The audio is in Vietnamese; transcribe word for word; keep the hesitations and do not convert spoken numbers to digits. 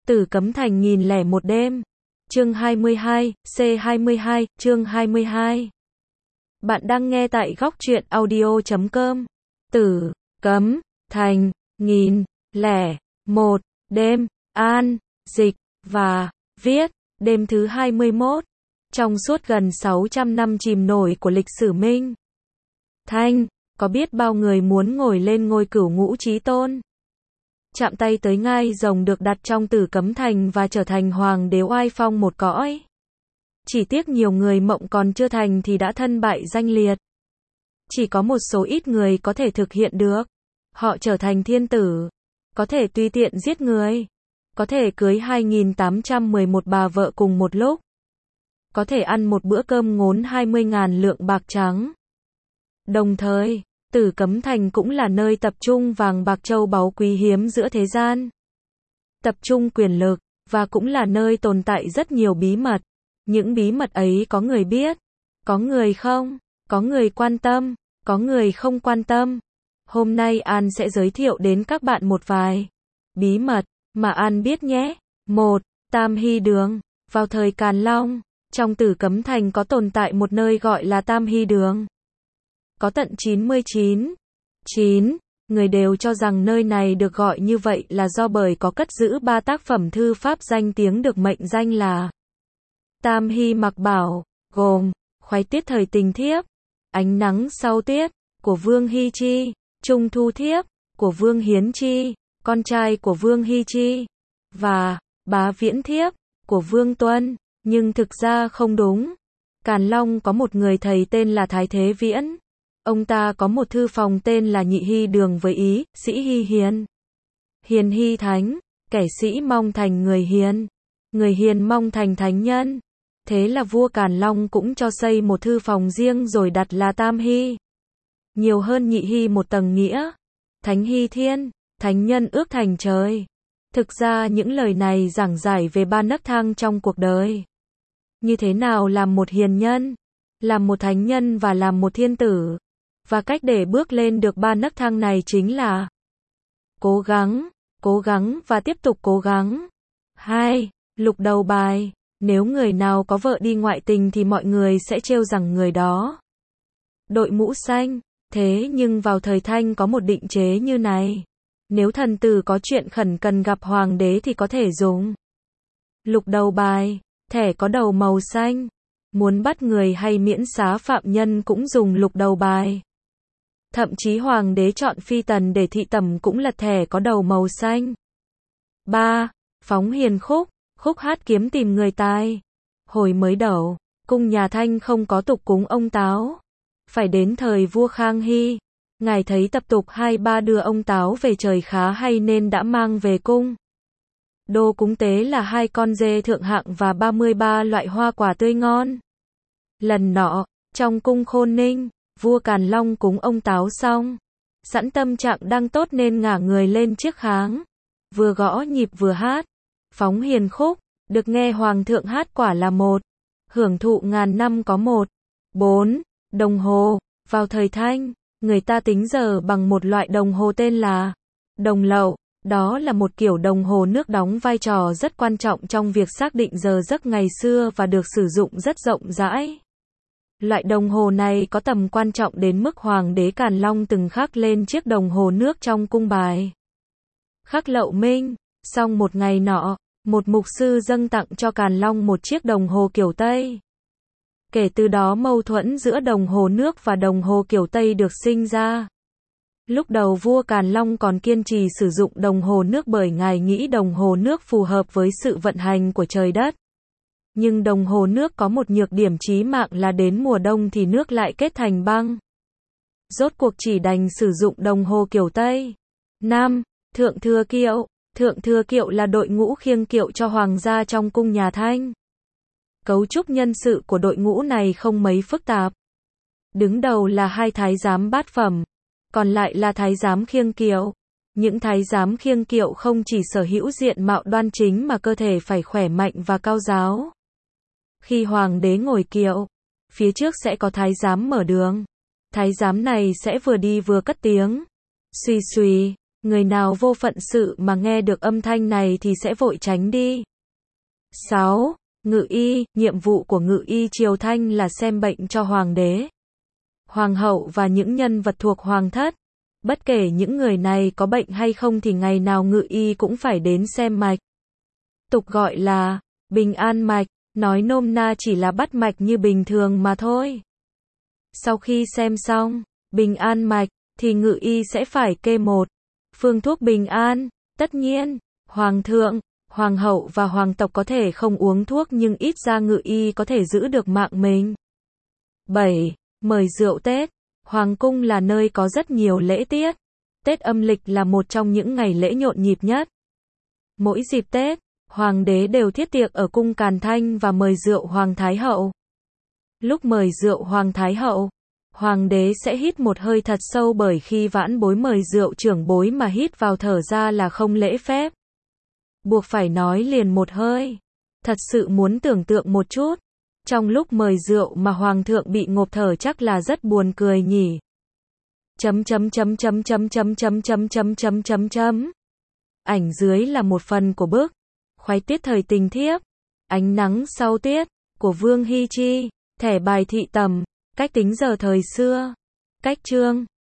Tử Cấm Thành nghìn lẻ một đêm. Chương hai mươi hai, C hai mươi hai, chương hai mươi hai. Bạn đang nghe tại góc truyện audio chấm com. Tử Cấm Thành nghìn lẻ một đêm. An, dịch và viết. Đêm thứ hai mươi mốt. Trong suốt gần sáu trăm năm chìm nổi của lịch sử Minh Thanh, có biết bao người muốn ngồi lên ngôi cửu ngũ chí tôn, chạm tay tới ngai rồng được đặt trong Tử Cấm Thành và trở thành hoàng đế oai phong một cõi. Chỉ tiếc nhiều người mộng còn chưa thành thì đã thân bại danh liệt. Chỉ có một số ít người có thể thực hiện được. Họ trở thành thiên tử, có thể tùy tiện giết người, có thể cưới hai nghìn tám trăm mười một bà vợ cùng một lúc, có thể ăn một bữa cơm ngốn hai mươi ngàn lượng bạc trắng. Đồng thời, Tử Cấm Thành cũng là nơi tập trung vàng bạc châu báu quý hiếm giữa thế gian, tập trung quyền lực, và cũng là nơi tồn tại rất nhiều bí mật. Những bí mật ấy có người biết, có người không, có người quan tâm, có người không quan tâm. Hôm nay An sẽ giới thiệu đến các bạn một vài bí mật mà An biết nhé. một. Tam Hy Đường. Vào thời Càn Long, trong Tử Cấm Thành có tồn tại một nơi gọi là Tam Hy Đường. Có tận chín mươi chín, chín người đều cho rằng nơi này được gọi như vậy là do bởi có cất giữ ba tác phẩm thư pháp danh tiếng được mệnh danh là Tam Hy Mặc Bảo, gồm Khoái Tiết Thời Tình Thiếp, Ánh Nắng Sau Tiết của Vương Hy Chi, Trung Thu Thiếp của Vương Hiến Chi, con trai của Vương Hy Chi, và Bá Viễn Thiếp của Vương Tuân. Nhưng thực ra không đúng. Càn Long có một người thầy tên là Thái Thế Viễn. Ông ta có một thư phòng tên là Nhị Hy Đường với ý, sĩ hy hiền, hiền hy thánh, kẻ sĩ mong thành người hiền, người hiền mong thành thánh nhân. Thế là vua Càn Long cũng cho xây một thư phòng riêng rồi đặt là Tam Hy. Nhiều hơn Nhị Hy một tầng nghĩa. Thánh hy thiên, thánh nhân ước thành trời. Thực ra những lời này giảng giải về ba nấc thang trong cuộc đời. Như thế nào làm một hiền nhân, làm một thánh nhân và làm một thiên tử. Và cách để bước lên được ba nấc thang này chính là cố gắng, cố gắng và tiếp tục cố gắng. hai. Lục đầu bài. Nếu người nào có vợ đi ngoại tình thì mọi người sẽ trêu rằng người đó đội mũ xanh. Thế nhưng vào thời Thanh có một định chế như này. Nếu thần tử có chuyện khẩn cần gặp hoàng đế thì có thể dùng lục đầu bài, thẻ có đầu màu xanh. Muốn bắt người hay miễn xá phạm nhân cũng dùng lục đầu bài. Thậm chí hoàng đế chọn phi tần để thị tẩm cũng lật thẻ có đầu màu xanh. ba. Phóng hiền khúc. Khúc hát kiếm tìm người tài. Hồi mới đầu, cung nhà Thanh không có tục cúng ông Táo. Phải đến thời vua Khang Hy, ngài thấy tập tục hai ba đưa ông Táo về trời khá hay nên đã mang về cung. Đồ cúng tế là hai con dê thượng hạng và ba mươi ba loại hoa quả tươi ngon. Lần nọ, trong cung Khôn Ninh, vua Càn Long cúng ông Táo xong, sẵn tâm trạng đang tốt nên ngả người lên chiếc kháng, vừa gõ nhịp vừa hát. Phóng hiền khúc, được nghe hoàng thượng hát quả là một hưởng thụ ngàn năm có một. bốn. Đồng hồ. Vào thời Thanh, người ta tính giờ bằng một loại đồng hồ tên là đồng lậu. Đó là một kiểu đồng hồ nước đóng vai trò rất quan trọng trong việc xác định giờ giấc ngày xưa và được sử dụng rất rộng rãi. Loại đồng hồ này có tầm quan trọng đến mức hoàng đế Càn Long từng khắc lên chiếc đồng hồ nước trong cung bài khắc lậu minh. Xong một ngày nọ, một mục sư dâng tặng cho Càn Long một chiếc đồng hồ kiểu Tây. Kể từ đó mâu thuẫn giữa đồng hồ nước và đồng hồ kiểu Tây được sinh ra. Lúc đầu vua Càn Long còn kiên trì sử dụng đồng hồ nước bởi ngài nghĩ đồng hồ nước phù hợp với sự vận hành của trời đất. Nhưng đồng hồ nước có một nhược điểm chí mạng là đến mùa đông thì nước lại kết thành băng. Rốt cuộc chỉ đành sử dụng đồng hồ kiểu Tây. năm. Thượng Thừa Kiệu. Thượng Thừa Kiệu là đội ngũ khiêng kiệu cho hoàng gia trong cung nhà Thanh. Cấu trúc nhân sự của đội ngũ này không mấy phức tạp. Đứng đầu là hai thái giám bát phẩm, còn lại là thái giám khiêng kiệu. Những thái giám khiêng kiệu không chỉ sở hữu diện mạo đoan chính mà cơ thể phải khỏe mạnh và cao ráo. Khi hoàng đế ngồi kiệu, phía trước sẽ có thái giám mở đường. Thái giám này sẽ vừa đi vừa cất tiếng. Xùy xùy, Người nào vô phận sự mà nghe được âm thanh này thì sẽ vội tránh đi. sáu. Ngự y, nhiệm vụ của ngự y triều Thanh là xem bệnh cho hoàng đế, hoàng hậu và những nhân vật thuộc hoàng thất. Bất kể những người này có bệnh hay không thì ngày nào ngự y cũng phải đến xem mạch. Tục gọi là bình an mạch, nói nôm na chỉ là bắt mạch như bình thường mà thôi. Sau khi xem xong bình an mạch thì ngự y sẽ phải kê một phương thuốc bình an. Tất nhiên, hoàng thượng, hoàng hậu và hoàng tộc có thể không uống thuốc nhưng ít ra ngự y có thể giữ được mạng mình. bảy. Mời rượu Tết. Hoàng cung là nơi có rất nhiều lễ tiết. Tết âm lịch là một trong những ngày lễ nhộn nhịp nhất. Mỗi dịp Tết, hoàng đế đều thiết tiệc ở cung Càn Thanh và mời rượu hoàng thái hậu. Lúc mời rượu hoàng thái hậu, hoàng đế sẽ hít một hơi thật sâu bởi khi vãn bối mời rượu trưởng bối mà hít vào thở ra là không lễ phép. Buộc phải nói liền một hơi. Thật sự muốn tưởng tượng một chút, trong lúc mời rượu mà hoàng thượng bị ngộp thở chắc là rất buồn cười nhỉ. Chấm chấm chấm chấm chấm chấm chấm chấm chấm chấm chấm chấm. Ảnh dưới là một phần của bức khoái tiết thời tình thiếp, ánh nắng sau tiết của Vương Hy Chi, thẻ bài thị tầm, cách tính giờ thời xưa, cách chương.